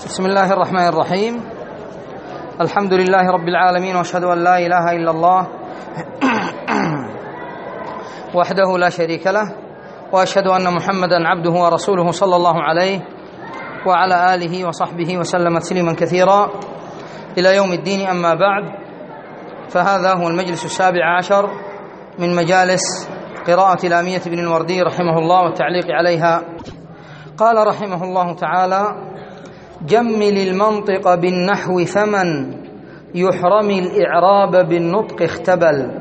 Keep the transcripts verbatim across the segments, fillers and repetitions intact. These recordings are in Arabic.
بسم الله الرحمن الرحيم. الحمد لله رب العالمين، واشهد ان لا اله الا الله وحده لا شريك له، واشهد ان محمدا عبده ورسوله صلى الله عليه وعلى اله وصحبه وسلم تسليما كثيرا الى يوم الدين. اما بعد، فهذا هو المجلس السابع عشر من مجالس قراءة لامية بن الوردي رحمه الله والتعليق عليها. قال رحمه الله تعالى: جمل المنطق بالنحو فمن يحرم الإعراب بالنطق اختبل.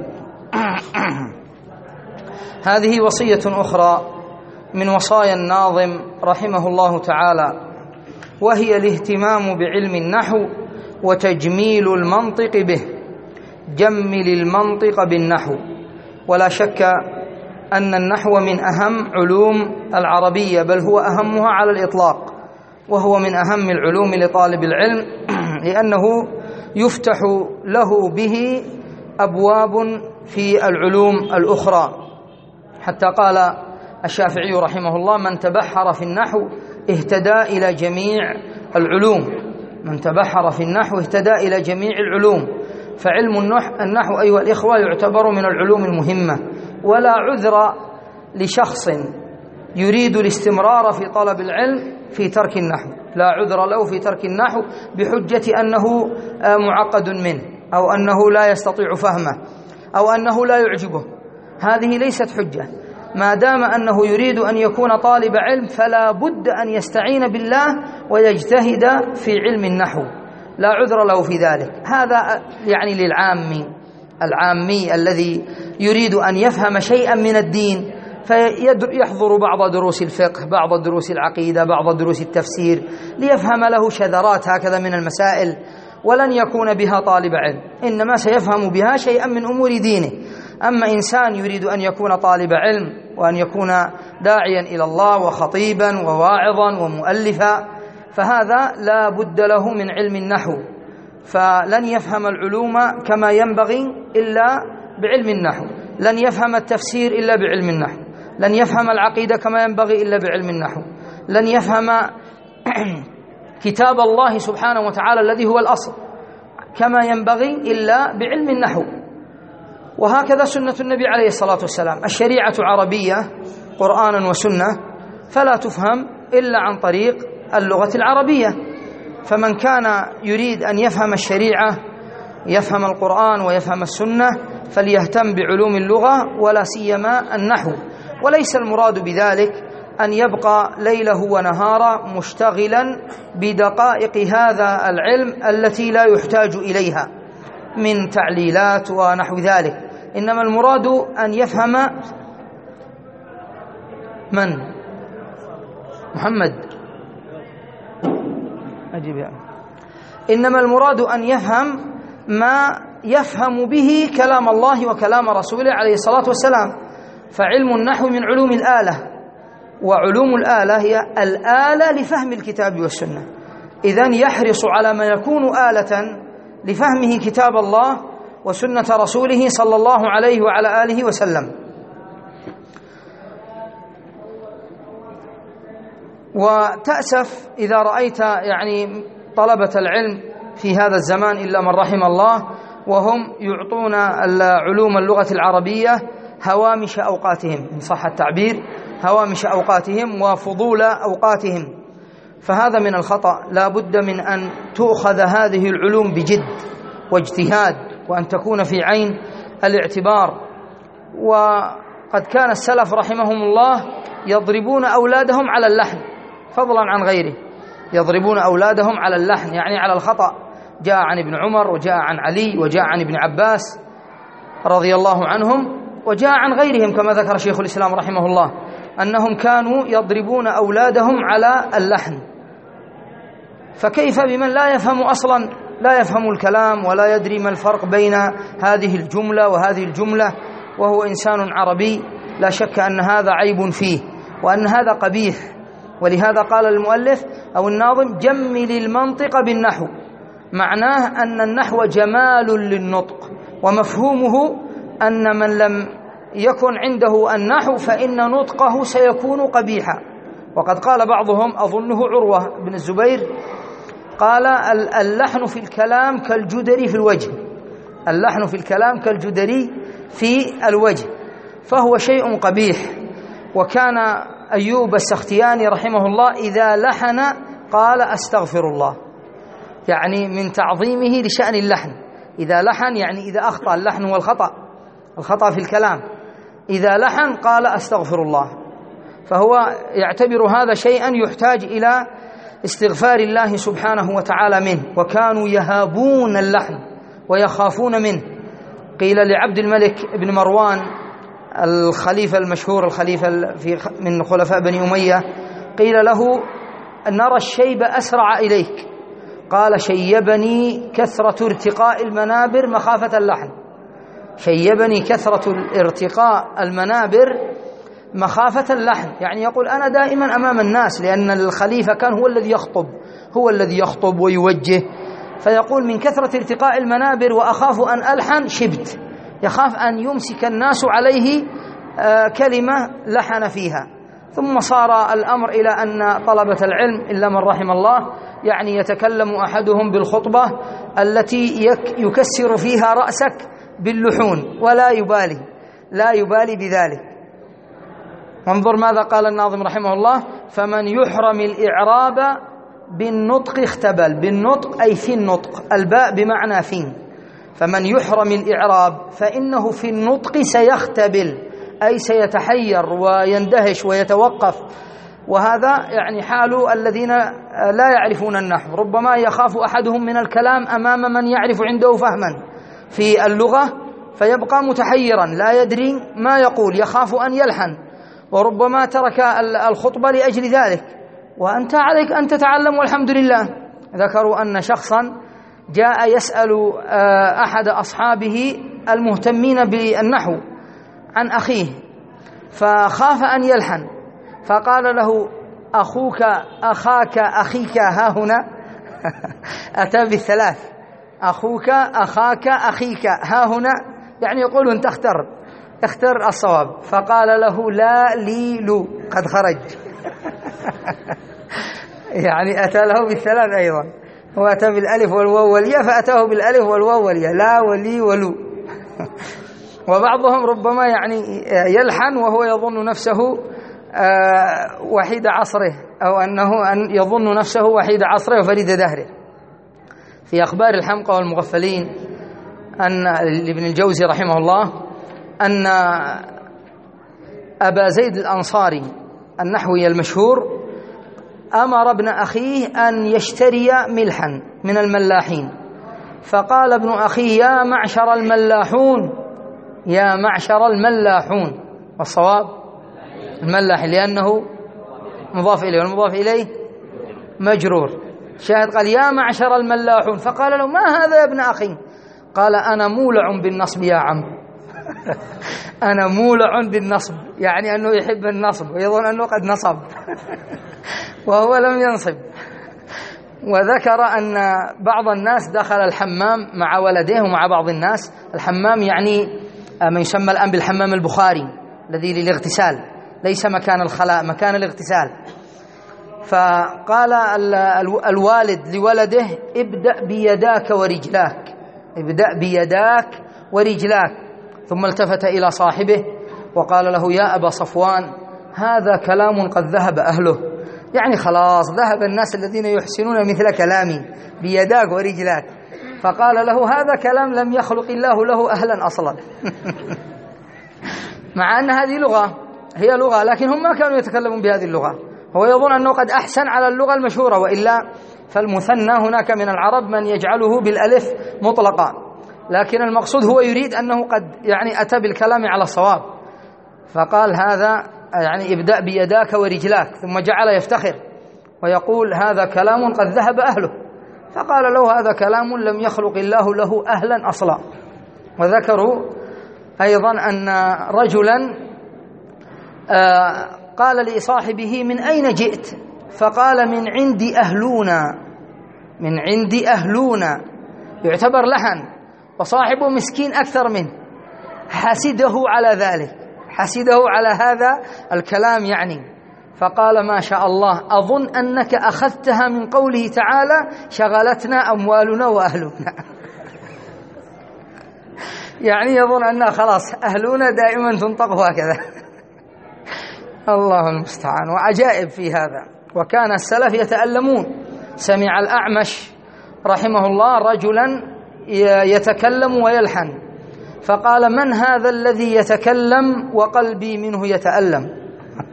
هذه وصية أخرى من وصايا الناظم رحمه الله تعالى، وهي الاهتمام بعلم النحو وتجميل المنطق به. جمل المنطق بالنحو، ولا شك أن النحو من أهم علوم العربية، بل هو أهمها على الإطلاق، وهو من أهم العلوم لطالب العلم، لأنه يفتح له به أبواب في العلوم الأخرى. حتى قال الشافعي رحمه الله: من تبحر في النحو اهتدى إلى جميع العلوم. من تبحر في النحو اهتدى إلى جميع العلوم. فعلم النحو أيها الإخوة يعتبر من العلوم المهمة، ولا عذر لشخص يريد الاستمرار في طلب العلم في ترك النحو، لا عذر له في ترك النحو بحجة أنه معقد منه، أو أنه لا يستطيع فهمه، أو أنه لا يعجبه. هذه ليست حجة. ما دام أنه يريد أن يكون طالب علم فلا بد أن يستعين بالله ويجتهد في علم النحو، لا عذر له في ذلك. هذا يعني للعامي العامي الذي يريد أن يفهم شيئا من الدين، فيحضر بعض دروس الفقه، بعض دروس العقيدة، بعض دروس التفسير، ليفهم له شذرات هكذا من المسائل، ولن يكون بها طالب علم، إنما سيفهم بها شيئا من أمور دينه. أما إنسان يريد أن يكون طالب علم وأن يكون داعيا إلى الله وخطيبا وواعظا ومؤلفا، فهذا لا بد له من علم النحو، فلن يفهم العلوم كما ينبغي إلا بعلم النحو، لن يفهم التفسير إلا بعلم النحو، لن يفهم العقيدة كما ينبغي إلا بعلم النحو، لن يفهم كتاب الله سبحانه وتعالى الذي هو الأصل كما ينبغي إلا بعلم النحو. وهكذا سنة النبي عليه الصلاة والسلام. الشريعة عربية قرآنا وسنة، فلا تفهم إلا عن طريق اللغة العربية. فمن كان يريد أن يفهم الشريعة، يفهم القرآن ويفهم السنة، فليهتم بعلوم اللغة ولا سيما النحو. وليس المراد بذلك أن يبقى ليله ونهاره مشتغلا بدقائق هذا العلم التي لا يحتاج إليها من تعليلات ونحو ذلك، إنما المراد أن يفهم من؟ محمد أجيب يعني. إنما المراد أن يفهم ما يفهم به كلام الله وكلام رسوله عليه الصلاة والسلام. فعلم النحو من علوم الآلة، وعلوم الآلة هي الآلة لفهم الكتاب والسنة. إذن يحرص على ما يكون آلة لفهمه كتاب الله وسنة رسوله صلى الله عليه وعلى آله وسلم. وتأسف إذا رأيت يعني طلبة العلم في هذا الزمان إلا من رحم الله، وهم يعطون علوم اللغة العربية هوامش أوقاتهم، إن صح التعبير، هوامش أوقاتهم وفضول أوقاتهم. فهذا من الخطأ. لا بد من أن تؤخذ هذه العلوم بجد واجتهاد، وأن تكون في عين الاعتبار. وقد كان السلف رحمهم الله يضربون أولادهم على اللحن فضلا عن غيره، يضربون أولادهم على اللحن يعني على الخطأ. جاء عن ابن عمر، وجاء عن علي، وجاء عن ابن عباس رضي الله عنهم، وجاء عن غيرهم كما ذكر شيخ الإسلام رحمه الله أنهم كانوا يضربون أولادهم على اللحن. فكيف بمن لا يفهم أصلا، لا يفهم الكلام ولا يدري ما الفرق بين هذه الجملة وهذه الجملة، وهو إنسان عربي؟ لا شك أن هذا عيب فيه، وأن هذا قبيح. ولهذا قال المؤلف أو الناظم: جمل المنطق بالنحو. معناه أن النحو جمال للنطق، ومفهومه أن من لم يكن عنده النحو فإن نطقه سيكون قبيحا. وقد قال بعضهم، أظنه عروة بن الزبير، قال اللحن في الكلام كالجدري في الوجه، اللحن في الكلام كالجدري في الوجه، فهو شيء قبيح. وكان أيوب السختياني رحمه الله إذا لحن قال أستغفر الله، يعني من تعظيمه لشأن اللحن. إذا لحن يعني إذا أخطأ، اللحن والخطأ، الخطأ في الكلام، إذا لحن قال أستغفر الله، فهو يعتبر هذا شيئا يحتاج إلى استغفار الله سبحانه وتعالى منه. وكانوا يهابون اللحن ويخافون منه. قيل لعبد الملك بن مروان الخليفة المشهور، الخليفة في من خلفاء بني أمية، قيل له نرى الشيب أسرع إليك، قال شيبني كثرة ارتقاء المنابر مخافة اللحن، شيبني كثرة ارتقاء المنابر مخافة اللحن، يعني يقول أنا دائما أمام الناس، لأن الخليفة كان هو الذي يخطب، هو الذي يخطب ويوجه، فيقول من كثرة ارتقاء المنابر وأخاف أن ألحن شبت، يخاف أن يمسك الناس عليه كلمة لحن فيها. ثم صار الأمر إلى أن طلبة العلم إلا من رحم الله يعني يتكلم أحدهم بالخطبة التي يكسر فيها رأسك باللحون ولا يبالي، لا يبالي بذلك. وانظر ماذا قال الناظم رحمه الله: فمن يحرم الإعراب بالنطق اختبل، بالنطق أي في النطق، الباء بمعنى في، فمن يحرم الإعراب فإنه في النطق سيختبل، أي سيتحير ويندهش ويتوقف. وهذا يعني حال الذين لا يعرفون النحو، ربما يخاف أحدهم من الكلام أمام من يعرف عنده فهما في اللغة، فيبقى متحيرا لا يدري ما يقول، يخاف أن يلحن، وربما ترك الخطبة لأجل ذلك، وأنت عليك أن تتعلم والحمد لله. ذكروا أن شخصا جاء يسأل أحد أصحابه المهتمين بالنحو عن أخيه، فخاف أن يلحن، فقال له: أخوك أخاك أخيك ها هنا. أتى بالثلاث: أخوك أخاك أخيك ها هنا، يعني يقول أنت اختر اختر الصواب. فقال له: لا لي لو قد خرج. يعني أتى له بالثلاث أيضا، هو أتى بالألف والواو والياء، فأتاه بالألف والواو والياء، لا ولي ولو. وبعضهم ربما يعني يلحن وهو يظن نفسه وحيد عصره، أو أنه أن يظن نفسه وحيد عصره وفريد دهره. في أخبار الحمقى والمغفلين أن لابن الجوزي رحمه الله أن أبا زيد الأنصاري النحوي المشهور أمر ابن أخيه أن يشتري ملحا من الملاحين، فقال ابن أخيه: يا معشر الملاحون، يا معشر الملاحون، والصواب الملاح لأنه مضاف إليه، والمضاف إليه مجرور. شاهد قال: يا معشر الملاحون، فقال له: ما هذا يا ابن أخي؟ قال: أنا مولع بالنصب يا عم. أنا مولع بالنصب، يعني أنه يحب النصب ويظن أنه قد نصب وهو لم ينصب. وذكر أن بعض الناس دخل الحمام مع ولديه ومع بعض الناس، الحمام يعني ما يسمى الآن بالحمام البخاري الذي للاغتسال، ليس مكان الخلاء، مكان الاغتسال. فقال الوالد لولده: ابدأ بيداك ورجلاك، ابدأ بيداك ورجلاك. ثم التفت إلى صاحبه وقال له: يا أبا صفوان، هذا كلام قد ذهب أهله، يعني خلاص ذهب الناس الذين يحسنون مثل كلامي، بيداك ورجلاك. فقال له: هذا كلام لم يخلق الله له أهلا أصلا. مع أن هذه لغة، هي لغة، لكن هم ما كانوا يتكلمون بهذه اللغة، هو يظن أنه قد أحسن على اللغة المشهورة، وإلا فالمثنى هناك من العرب من يجعله بالألف مطلقا، لكن المقصود هو يريد أنه قد يعني أتى بالكلام على الصواب. فقال: هذا يعني ابدأ بيداك ورجلاك، ثم جعل يفتخر ويقول: هذا كلام قد ذهب أهله. فقال له: هذا كلام لم يخلق الله له أهلا أصلا. وذكروا أيضا أن رجلا قال لصاحبه: من أين جئت؟ فقال: من عندي أهلونا، من عندي أهلونا، يعتبر لحن، وصاحبه مسكين أكثر منه، حسده على ذلك، حسده على هذا الكلام، يعني فقال ما شاء الله أظن أنك أخذتها من قوله تعالى شغلتنا أموالنا وأهلنا. يعني يظن أنها خلاص أهلنا دائما تنطق هكذا. الله المستعان. وعجائب في هذا. وكان السلف يتألمون. سمع الأعمش رحمه الله رجلا يتكلم ويلحن، فقال من هذا الذي يتكلم وقلبي منه يتألم؟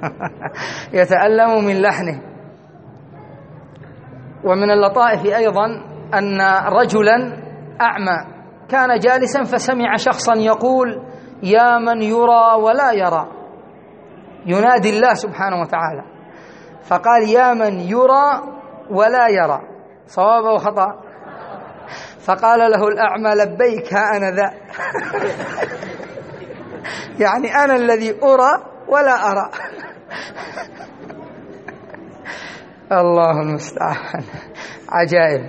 يتألم من لحنه. ومن اللطائف أيضا أن رجلا أعمى كان جالسا فسمع شخصا يقول يا من يرى ولا يرى، ينادي الله سبحانه وتعالى، فقال يا من يرى ولا يرى، صواب أو خطأ؟ فقال له الأعمى لبيك ها أنا ذا. يعني أنا الذي أرى ولا أرى. الله المستعان. عجائب.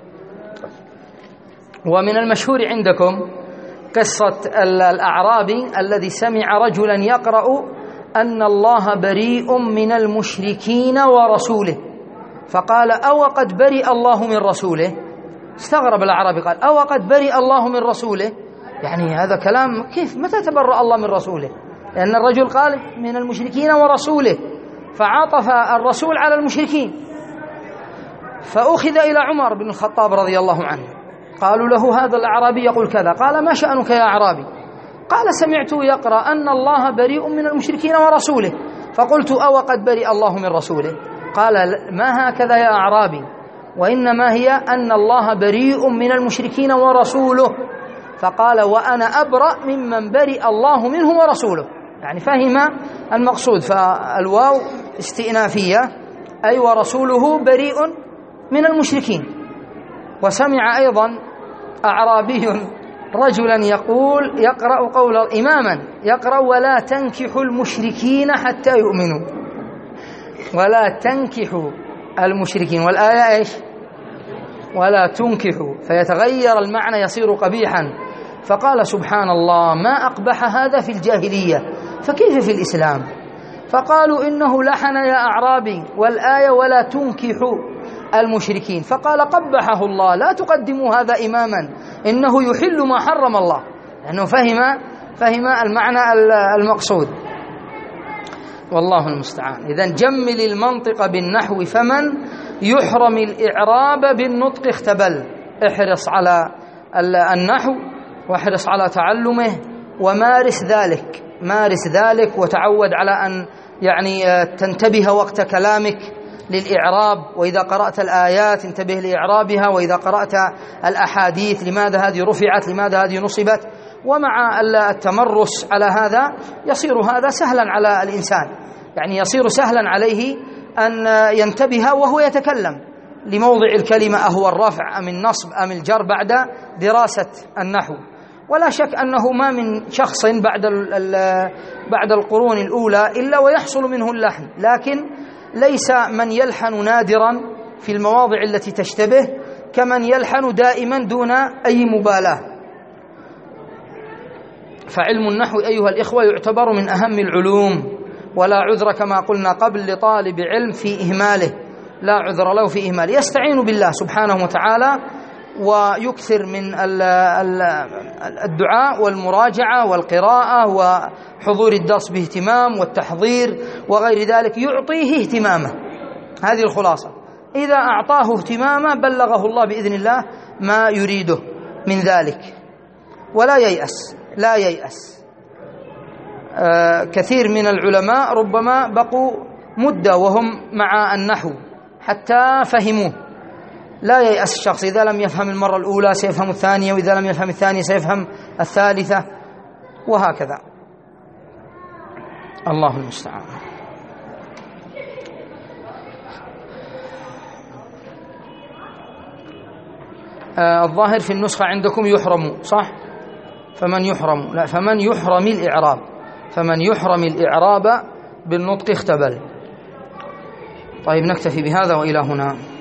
ومن المشهور عندكم قصة الأعرابي الذي سمع رجلا يقرأ أن الله بريء من المشركين ورسوله، فقال أو قد برئ الله من رسوله. استغرب الأعرابي قال أو قد برئ الله من رسوله، يعني هذا كلام كيف؟ متى تبرأ الله من رسوله؟ لأن الرجل قال من المشركين ورسوله، فعاطف الرسول على المشركين. فأخذ إلى عمر بن الخطاب رضي الله عنه، قالوا له هذا الأعرابي يقول كذا. قال ما شأنك يا أعرابي؟ قال سمعته يقرأ أن الله بريء من المشركين ورسوله، فقلت أو قد برئ الله من رسوله؟ قال ما هكذا يا أعرابي، وإنما هي أن الله بريء من المشركين ورسوله. فقال وأنا أبرأ ممن برئ الله منه ورسوله، يعني فهم المقصود. فالواو استئنافية، أي ورسوله بريء من المشركين. وسمع أيضا أعرابي رجلا يقول يقرأ قول إماما يقرأ ولا تنكحوا المشركين حتى يؤمنوا، ولا تنكحوا المشركين، والآية إيش؟ ولا تنكحوا، فيتغير المعنى يصير قبيحا. فقال سبحان الله ما أقبح هذا في الجاهلية، فكيف في الإسلام؟ فقالوا إنه لحن يا أعرابي، والآية ولا تنكحوا المشركين. فقال قبحه الله لا تقدموا هذا إماما، إنه يحل ما حرم الله، لأنه فهم فهم المعنى المقصود. والله المستعان. إذن جمل المنطق بالنحو، فمن يحرم الإعراب بالنطق اختبل. احرص على النحو واحرص على تعلمه ومارس ذلك، مارس ذلك وتعود على أن يعني تنتبه وقت كلامك للإعراب. وإذا قرأت الآيات انتبه لإعرابها، وإذا قرأت الأحاديث لماذا هذه رفعت، لماذا هذه نصبت. ومع التمرس على هذا يصير هذا سهلا على الإنسان، يعني يصير سهلا عليه أن ينتبه وهو يتكلم لموضع الكلمة أهو الرفع أم النصب أم الجر بعد دراسة النحو. ولا شك أنه ما من شخص بعد بعد القرون الأولى إلا ويحصل منه اللحن، لكن ليس من يلحن نادرا في المواضع التي تشتبه كمن يلحن دائما دون أي مبالاة. فعلم النحو أيها الإخوة يعتبر من أهم العلوم، ولا عذر كما قلنا قبل لطالب علم في إهماله، لا عذر له في إهماله. يستعين بالله سبحانه وتعالى ويكثر من الدعاء والمراجعة والقراءة وحضور الدرس باهتمام والتحضير وغير ذلك، يعطيه اهتمامه. هذه الخلاصة. إذا أعطاه اهتمامه بلغه الله بإذن الله ما يريده من ذلك، ولا ييأس، لا ييأس. آه كثير من العلماء ربما بقوا مدة وهم مع النحو حتى فهموه. لا ييأس الشخص، إذا لم يفهم المرة الأولى سيفهم الثانية، وإذا لم يفهم الثانية سيفهم الثالثة، وهكذا. الله المستعان. آه الظاهر في النسخة عندكم يحرم، صح؟ فمن يحرم، لا، فمن يحرم الإعراب، فمن يحرم الإعراب بالنطق اختبل. طيب نكتفي بهذا وإلى هنا.